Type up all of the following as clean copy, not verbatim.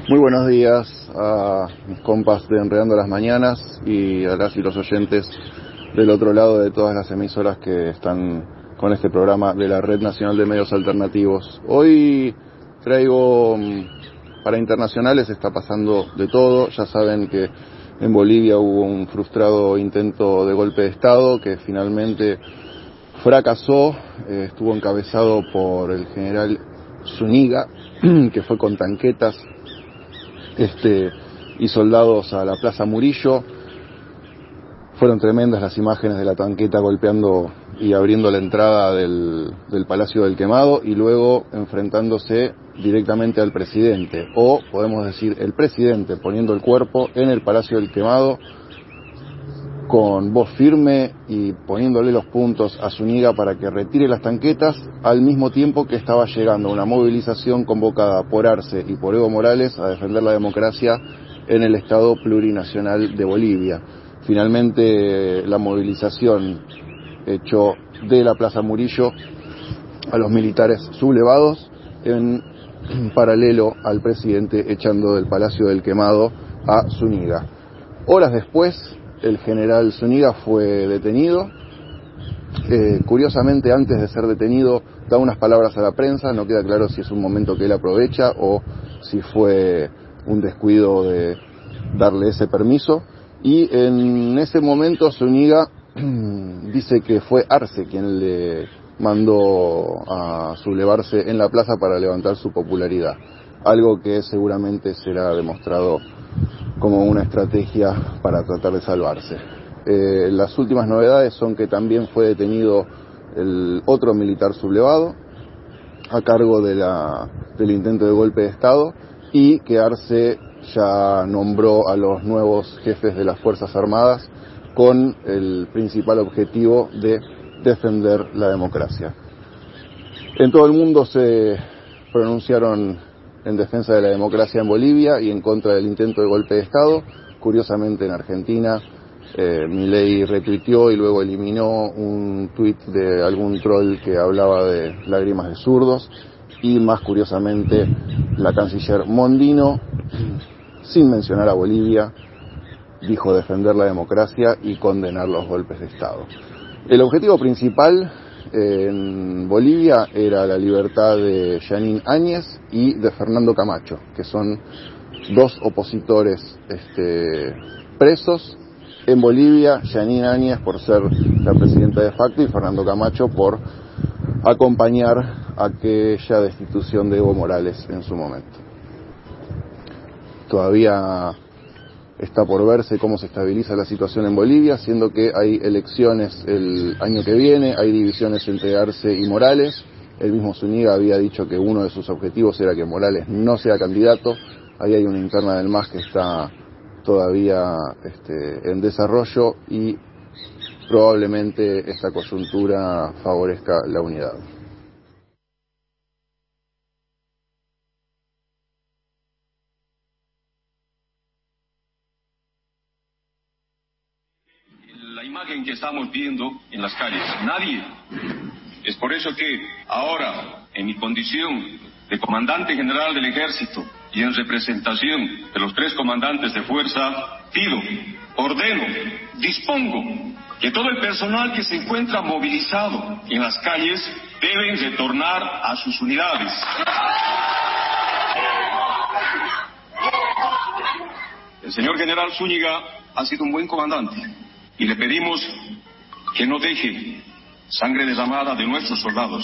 Muy buenos días a mis compas de Enredando las Mañanas y a las y los oyentes del otro lado de todas las emisoras que están con este programa de la Red Nacional de Medios Alternativos. Hoy traigo para internacionales, está pasando de todo. Ya saben que en Bolivia hubo un frustrado intento de golpe de Estado que finalmente fracasó, estuvo encabezado por el general Zúñiga, que fue con tanquetas y soldados a la Plaza Murillo. Fueron tremendas las imágenes de la tanqueta golpeando y abriendo la entrada del Palacio del Quemado y luego enfrentándose directamente al presidente, o podemos decir el presidente poniendo el cuerpo en el Palacio del Quemado con voz firme y poniéndole los puntos a Zúñiga para que retire las tanquetas, al mismo tiempo que estaba llegando una movilización convocada por Arce y por Evo Morales a defender la democracia en el Estado plurinacional de Bolivia. Finalmente la movilización echó de la Plaza Murillo a los militares sublevados en paralelo al presidente echando del Palacio del Quemado a Zúñiga. Horas después, el general Zúñiga fue detenido. Curiosamente, antes de ser detenido, da unas palabras a la prensa. No queda claro si es un momento que él aprovecha o si fue un descuido de darle ese permiso. Y en ese momento Zúñiga dice que fue Arce quien le mandó a sublevarse en la plaza para levantar su popularidad. Algo que seguramente será demostrado como una estrategia para tratar de salvarse. Las últimas novedades son que también fue detenido el otro militar sublevado a cargo del intento de golpe de Estado y que Arce ya nombró a los nuevos jefes de las Fuerzas Armadas con el principal objetivo de defender la democracia. En todo el mundo se pronunciaron en defensa de la democracia en Bolivia y en contra del intento de golpe de Estado. Curiosamente, en Argentina, Milei retuiteó y luego eliminó un tuit de algún troll que hablaba de lágrimas de zurdos. Y más curiosamente, la canciller Mondino, sin mencionar a Bolivia, dijo defender la democracia y condenar los golpes de Estado. El objetivo principal en Bolivia era la libertad de Jeanine Áñez y de Fernando Camacho, que son dos opositores presos en Bolivia. Jeanine Áñez por ser la presidenta de facto y Fernando Camacho por acompañar aquella destitución de Evo Morales en su momento. Todavía está por verse cómo se estabiliza la situación en Bolivia, siendo que hay elecciones el año que viene, hay divisiones entre Arce y Morales. El mismo Zúñiga había dicho que uno de sus objetivos era que Morales no sea candidato. Ahí hay una interna del MAS que está todavía en desarrollo y probablemente esta coyuntura favorezca la unidad. La imagen que estamos viendo en las calles, nadie. Es por eso que ahora, en mi condición de comandante general del ejército y en representación de los 3 comandantes de fuerza, pido, ordeno, dispongo que todo el personal que se encuentra movilizado en las calles deben retornar a sus unidades. El señor general Zúñiga ha sido un buen comandante y le pedimos que no deje sangre derramada de nuestros soldados.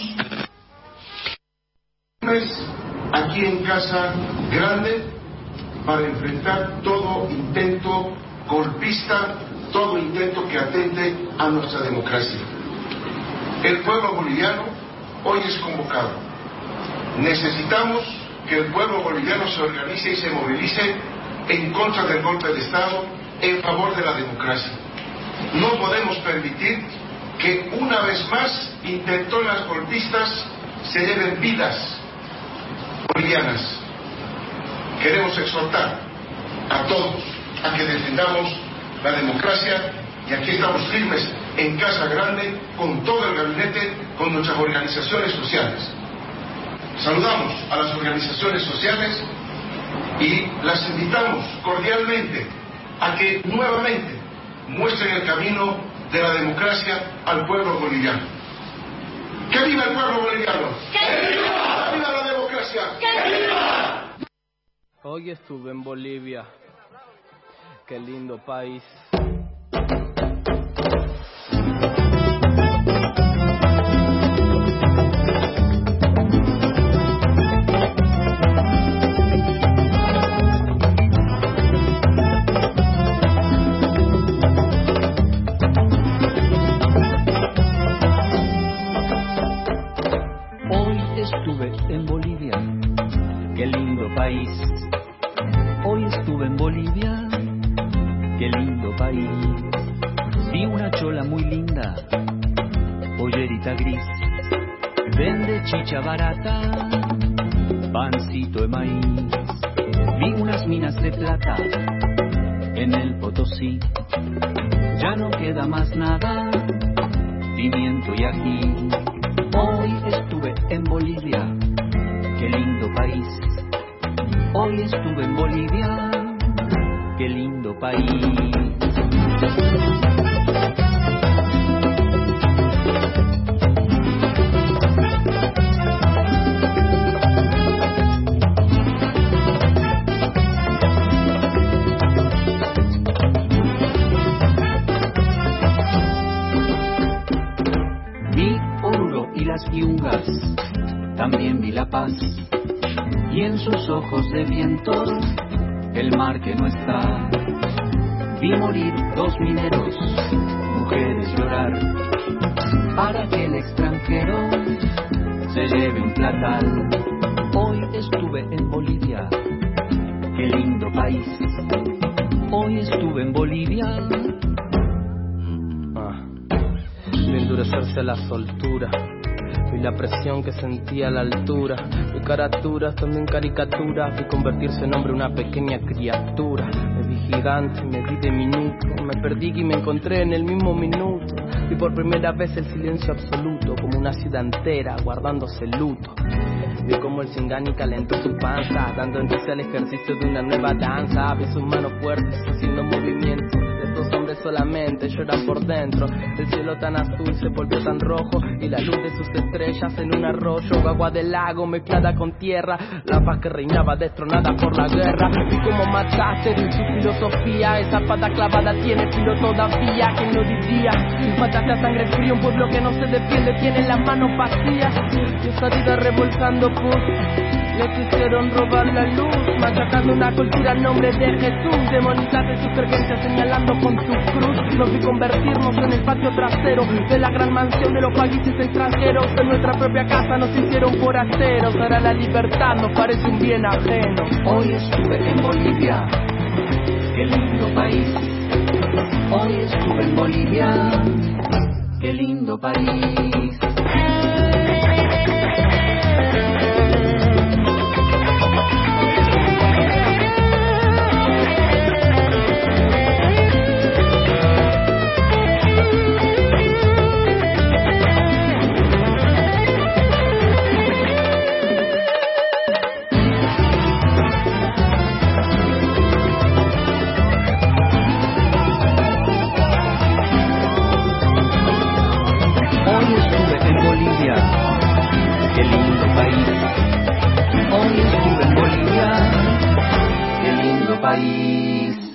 Aquí en Casa Grande para enfrentar todo intento golpista, todo intento que atente a nuestra democracia. El pueblo boliviano hoy es convocado. Necesitamos que el pueblo boliviano se organice y se movilice en contra del golpe de Estado, en favor de la democracia. No podemos permitir que una vez más intentonas golpistas se lleven vidas bolivianas. Queremos exhortar a todos a que defendamos la democracia y aquí estamos firmes en Casa Grande con todo el gabinete, con nuestras organizaciones sociales. Saludamos a las organizaciones sociales Y las invitamos cordialmente a que nuevamente muestren el camino de la democracia al pueblo boliviano. ¡Que viva el pueblo boliviano! ¡Que viva! ¡Que viva la democracia! ¡Que viva! Hoy estuve en Bolivia. Qué lindo país. En Bolivia, qué lindo país. Hoy estuve en Bolivia, qué lindo país. Vi una chola muy linda, pollerita gris, vende chicha barata, pancito de maíz. Vi unas minas de plata en el Potosí, ya no queda más nada, pimiento y ají. Hoy estuve en Bolivia, qué lindo país. Hoy estuve en Bolivia, qué lindo país. Vi Oruro y las Yungas, también vi La Paz, y en sus ojos de viento el mar que no está. Vi morir 2 mineros, mujeres llorar, para que el extranjero se lleve un platal. Hoy estuve en Bolivia, qué lindo país. Hoy estuve en Bolivia. De endurecerse a la soltura y la presión que sentía a la altura. Vi caraturas, también caricaturas. Vi convertirse en hombre una pequeña criatura. Me vi gigante, me vi diminuto. Me perdí y me encontré en el mismo minuto. Vi por primera vez el silencio absoluto, como una ciudad entera guardándose luto. Vi como el Singani calentó su panza, dando entonces al ejercicio de una nueva danza. Vi sus manos fuertes haciendo movimientos. Estos hombres solamente lloran por dentro. El cielo tan azul se volvió tan rojo, y la luz de sus estrellas en un arroyo, agua del lago mezclada con tierra, la paz que reinaba destronada por la guerra. Vi como mataste de su filosofía, esa pata clavada tiene filo todavía. ¿Quién lo diría? Mataste a sangre fría un pueblo que no se defiende, tiene las manos vacías. Y esa vida revolcando pus, le quisieron robar la luz, machacando una cultura en nombre de Jesús. Demonizaste sus creencias señalando con tu cruz. Nos vi convertirnos en el patio trasero de la gran mansión de los países extranjeros. En nuestra propia casa nos hicieron forasteros. Ahora la libertad nos parece un bien ajeno. Hoy estuve en Bolivia, qué lindo país. Hoy estuve en Bolivia, qué lindo país. Qué lindo país. Hoy estuve en Bolivia, qué lindo país.